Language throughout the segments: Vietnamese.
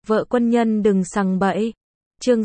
Vợ quân nhân đừng sằng bậy. Chương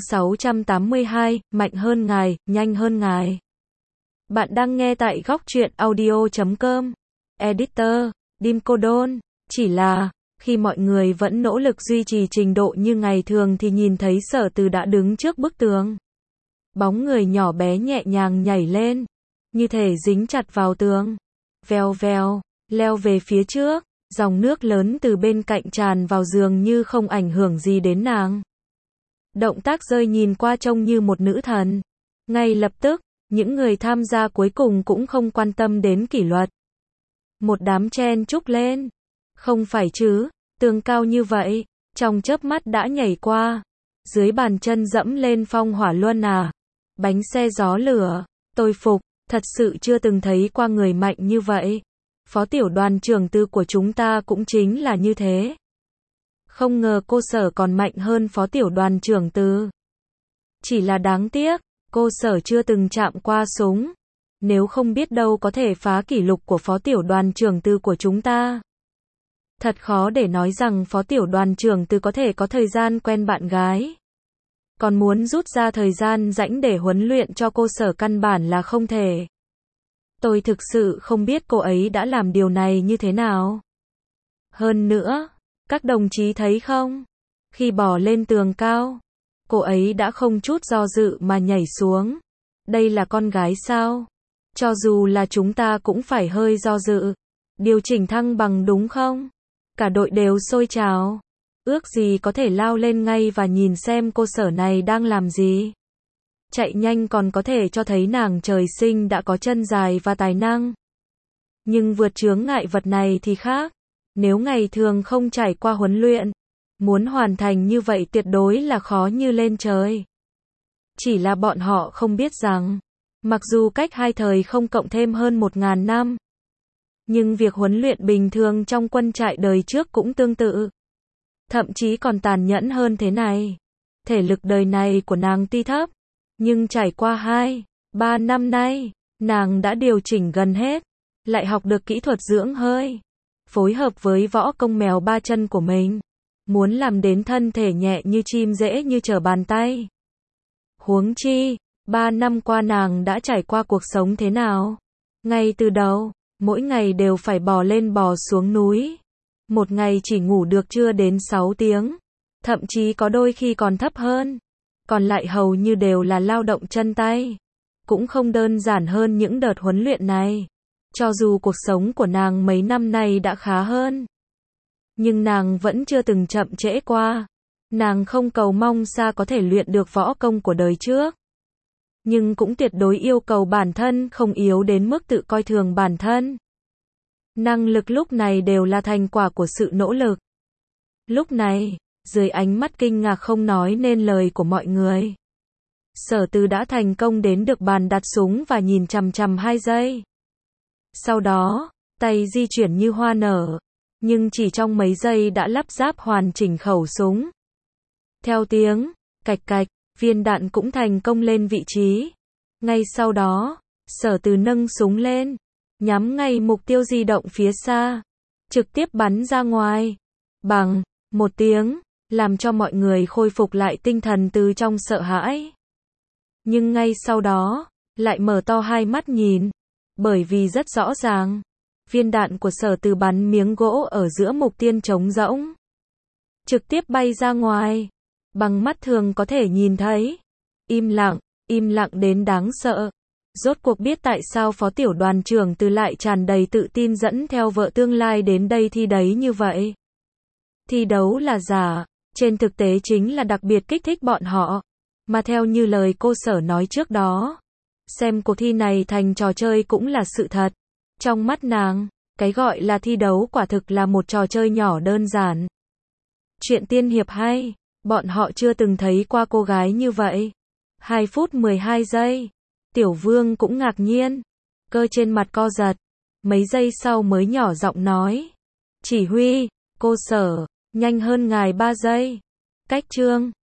682, mạnh hơn ngài, nhanh hơn ngài. Bạn đang nghe tại góc truyện audio.com. Editor, Dim Cô Đôn. Chỉ là, khi mọi người vẫn nỗ lực duy trì trình độ như ngày thường thì nhìn thấy Sở Từ đã đứng trước bức tường. Bóng người nhỏ bé nhẹ nhàng nhảy lên, như thể dính chặt vào tường. Vèo vèo, leo về phía trước, dòng nước lớn từ bên cạnh tràn vào giường như không ảnh hưởng gì đến nàng. Động tác rơi nhìn qua trông như một nữ thần. Ngay lập tức, những người tham gia cuối cùng cũng không quan tâm đến kỷ luật. Một đám chen chúc lên. Không phải chứ, tường cao như vậy, trong chớp mắt đã nhảy qua. Dưới bàn chân dẫm lên phong hỏa luân à. Bánh xe gió lửa, tôi phục, thật sự chưa từng thấy qua người mạnh như vậy. Phó tiểu đoàn trưởng Tư của chúng ta cũng chính là như thế. Không ngờ cô Sở còn mạnh hơn phó tiểu đoàn trưởng Tư. Chỉ là đáng tiếc, cô Sở chưa từng chạm qua súng. Nếu không biết đâu có thể phá kỷ lục của phó tiểu đoàn trưởng Tư của chúng ta. Thật khó để nói rằng phó tiểu đoàn trưởng Tư có thể có thời gian quen bạn gái. Còn muốn rút ra thời gian rảnh để huấn luyện cho cô Sở căn bản là không thể. Tôi thực sự không biết cô ấy đã làm điều này như thế nào. Hơn nữa, các đồng chí thấy không? Khi bò lên tường cao, cô ấy đã không chút do dự mà nhảy xuống. Đây là con gái sao? Cho dù là chúng ta cũng phải hơi do dự. Điều chỉnh thăng bằng đúng không? Cả đội đều sôi trào. Ước gì có thể lao lên ngay và nhìn xem cô Sở này đang làm gì. Chạy nhanh còn có thể cho thấy nàng trời sinh đã có chân dài và tài năng. Nhưng vượt chướng ngại vật này thì khác. Nếu ngày thường không trải qua huấn luyện, muốn hoàn thành như vậy tuyệt đối là khó như lên trời. Chỉ là bọn họ không biết rằng, mặc dù cách hai thời không cộng thêm hơn 1000 năm, nhưng việc huấn luyện bình thường trong quân trại đời trước cũng tương tự. Thậm chí còn tàn nhẫn hơn thế này. Thể lực đời này của nàng tuy thấp, nhưng trải qua 2-3 năm nay, nàng đã điều chỉnh gần hết, lại học được kỹ thuật dưỡng hơi, phối hợp với võ công mèo ba chân của mình, muốn làm đến thân thể nhẹ như chim dễ như trở bàn tay. Huống chi, 3 năm qua nàng đã trải qua cuộc sống thế nào? Ngay từ đầu, mỗi ngày đều phải bò lên bò xuống núi. Một ngày chỉ ngủ được chưa đến 6 tiếng, thậm chí có đôi khi còn thấp hơn. Còn lại hầu như đều là lao động chân tay. Cũng không đơn giản hơn những đợt huấn luyện này. Cho dù cuộc sống của nàng mấy năm nay đã khá hơn, nhưng nàng vẫn chưa từng chậm trễ qua. Nàng không cầu mong xa có thể luyện được võ công của đời trước, nhưng cũng tuyệt đối yêu cầu bản thân không yếu đến mức tự coi thường bản thân. Năng lực lúc này đều là thành quả của sự nỗ lực. Lúc này, dưới ánh mắt kinh ngạc không nói nên lời của mọi người, Sở Từ đã thành công đến được bàn đặt súng và nhìn chằm chằm 2 giây. Sau đó, tay di chuyển như hoa nở, nhưng chỉ trong mấy giây đã lắp ráp hoàn chỉnh khẩu súng. Theo tiếng cạch cạch, viên đạn cũng thành công lên vị trí. Ngay sau đó, Sở Từ nâng súng lên, nhắm ngay mục tiêu di động phía xa, trực tiếp bắn ra ngoài. Bằng một tiếng, làm cho mọi người khôi phục lại tinh thần từ trong sợ hãi. Nhưng ngay sau đó, lại mở to hai mắt nhìn, bởi vì rất rõ ràng, viên đạn của Sở Từ bắn miếng gỗ ở giữa mục tiêu trống rỗng, trực tiếp bay ra ngoài, bằng mắt thường có thể nhìn thấy. Im lặng đến đáng sợ. Rốt cuộc biết tại sao phó tiểu đoàn trưởng Từ lại tràn đầy tự tin dẫn theo vợ tương lai đến đây thi đấy như vậy. Thi đấu là giả, trên thực tế chính là đặc biệt kích thích bọn họ. Mà theo như lời cô Sở nói trước đó, xem cuộc thi này thành trò chơi cũng là sự thật. Trong mắt nàng, cái gọi là thi đấu quả thực là một trò chơi nhỏ đơn giản. Chuyện tiên hiệp hay, bọn họ chưa từng thấy qua cô gái như vậy. 2 phút 12 giây. Tiểu Vương cũng ngạc nhiên, cơ trên mặt co giật, mấy giây sau mới nhỏ giọng nói. Chỉ huy, cô Sở, nhanh hơn ngài 3 giây. Cách chương